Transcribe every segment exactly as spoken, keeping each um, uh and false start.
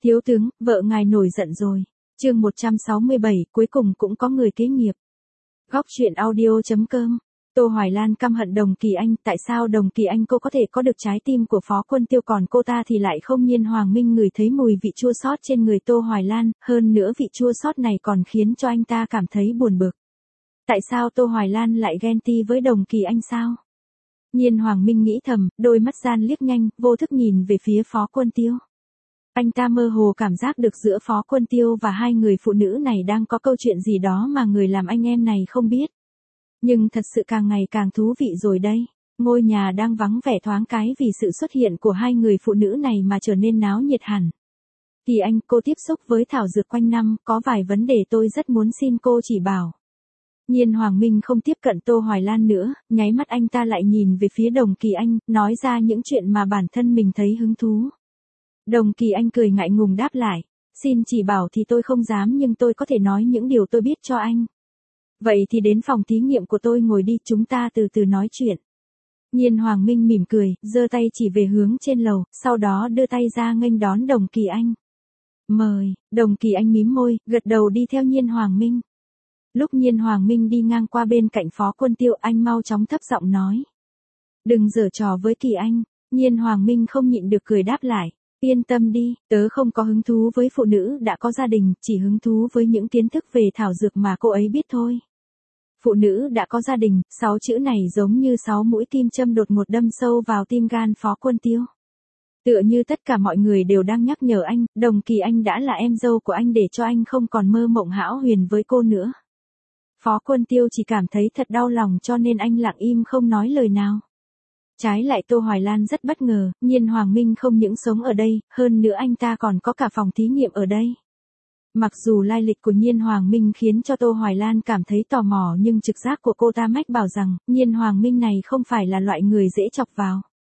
Thiếu tướng, vợ ngài nổi giận rồi. Chương một trăm sáu mươi bảy, cuối cùng cũng có người kế nghiệp. Góc truyện audio chấm com. Tô Hoài Lan căm hận Đồng Kỳ Anh, tại sao Đồng Kỳ Anh cô có thể có được trái tim của Phó Quân Tiêu còn cô ta thì lại không? Nhiên Hoàng Minh ngửi thấy mùi vị chua xót trên người Tô Hoài Lan, hơn nữa vị chua xót này còn khiến cho anh ta cảm thấy buồn bực. Tại sao Tô Hoài Lan lại ghen tị với Đồng Kỳ Anh sao? Nhiên Hoàng Minh nghĩ thầm, đôi mắt gian liếc nhanh, vô thức nhìn về phía Phó Quân Tiêu. Anh ta mơ hồ cảm giác được giữa Phó Quân Tiêu và hai người phụ nữ này đang có câu chuyện gì đó mà người làm anh em này không biết. Nhưng thật sự càng ngày càng thú vị rồi đây. Ngôi nhà đang vắng vẻ thoáng cái vì sự xuất hiện của hai người phụ nữ này mà trở nên náo nhiệt hẳn. Kỳ Anh, cô tiếp xúc với thảo dược quanh năm, có vài vấn đề tôi rất muốn xin cô chỉ bảo. Nhiên Hoàng Minh không tiếp cận Tô Hoài Lan nữa, nháy mắt anh ta lại nhìn về phía Đồng Kỳ Anh, nói ra những chuyện mà bản thân mình thấy hứng thú. Đồng Kỳ Anh cười ngại ngùng đáp lại, xin chỉ bảo thì tôi không dám nhưng tôi có thể nói những điều tôi biết cho anh. Vậy thì đến phòng thí nghiệm của tôi ngồi đi, chúng ta từ từ nói chuyện. Nhiên Hoàng Minh mỉm cười, giơ tay chỉ về hướng trên lầu, sau đó đưa tay ra nghênh đón Đồng Kỳ Anh. Mời, Đồng Kỳ Anh mím môi, gật đầu đi theo Nhiên Hoàng Minh. Lúc Nhiên Hoàng Minh đi ngang qua bên cạnh Phó Quân Tiêu, anh mau chóng thấp giọng nói. Đừng giở trò với Kỳ Anh. Nhiên Hoàng Minh không nhịn được cười đáp lại. Yên tâm đi, tớ không có hứng thú với phụ nữ đã có gia đình, chỉ hứng thú với những kiến thức về thảo dược mà cô ấy biết thôi. Phụ nữ đã có gia đình, sáu chữ này giống như sáu mũi kim châm đột ngột đâm sâu vào tim gan Phó Quân Tiêu. Tựa như tất cả mọi người đều đang nhắc nhở anh, Đồng Kỳ Anh đã là em dâu của anh để cho anh không còn mơ mộng hão huyền với cô nữa. Phó Quân Tiêu chỉ cảm thấy thật đau lòng cho nên anh lặng im không nói lời nào. Trái lại Tô Hoài Lan rất bất ngờ, Nhiên Hoàng Minh không những sống ở đây, hơn nữa anh ta còn có cả phòng thí nghiệm ở đây. Mặc dù lai lịch của Nhiên Hoàng Minh khiến cho Tô Hoài Lan cảm thấy tò mò nhưng trực giác của cô ta mách bảo rằng, Nhiên Hoàng Minh này không phải là loại người dễ chọc vào.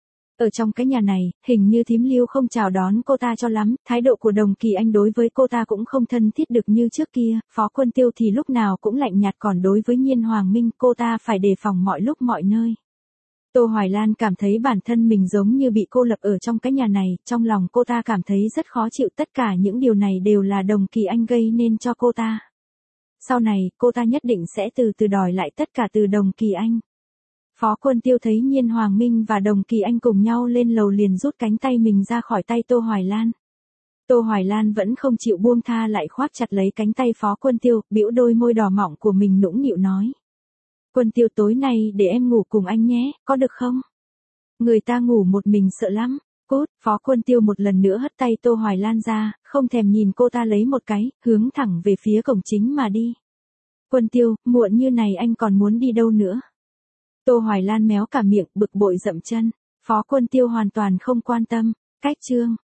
Ở trong cái nhà này, hình như thím Lưu không chào đón cô ta cho lắm, thái độ của Đồng Kỳ Anh đối với cô ta cũng không thân thiết được như trước kia, Phó Quân Tiêu thì lúc nào cũng lạnh nhạt còn đối với Nhiên Hoàng Minh cô ta phải đề phòng mọi lúc mọi nơi. Tô Hoài Lan cảm thấy bản thân mình giống như bị cô lập ở trong cái nhà này, trong lòng cô ta cảm thấy rất khó chịu, tất cả những điều này đều là Đồng Kỳ Anh gây nên cho cô ta. Sau này, cô ta nhất định sẽ từ từ đòi lại tất cả từ Đồng Kỳ Anh. Phó Quân Tiêu thấy Nhiên Hoàng Minh và Đồng Kỳ Anh cùng nhau lên lầu liền rút cánh tay mình ra khỏi tay Tô Hoài Lan. Tô Hoài Lan vẫn không chịu buông tha lại khoác chặt lấy cánh tay Phó Quân Tiêu, bĩu đôi môi đỏ mọng của mình nũng nịu nói. Quân Tiêu tối nay để em ngủ cùng anh nhé, có được không? Người ta ngủ một mình sợ lắm. Cút, Phó Quân Tiêu một lần nữa hất tay Tô Hoài Lan ra, không thèm nhìn cô ta lấy một cái, hướng thẳng về phía cổng chính mà đi. Quân Tiêu, muộn như này anh còn muốn đi đâu nữa? Tô Hoài Lan méo cả miệng, bực bội dậm chân. Phó Quân Tiêu hoàn toàn không quan tâm. Cách chương.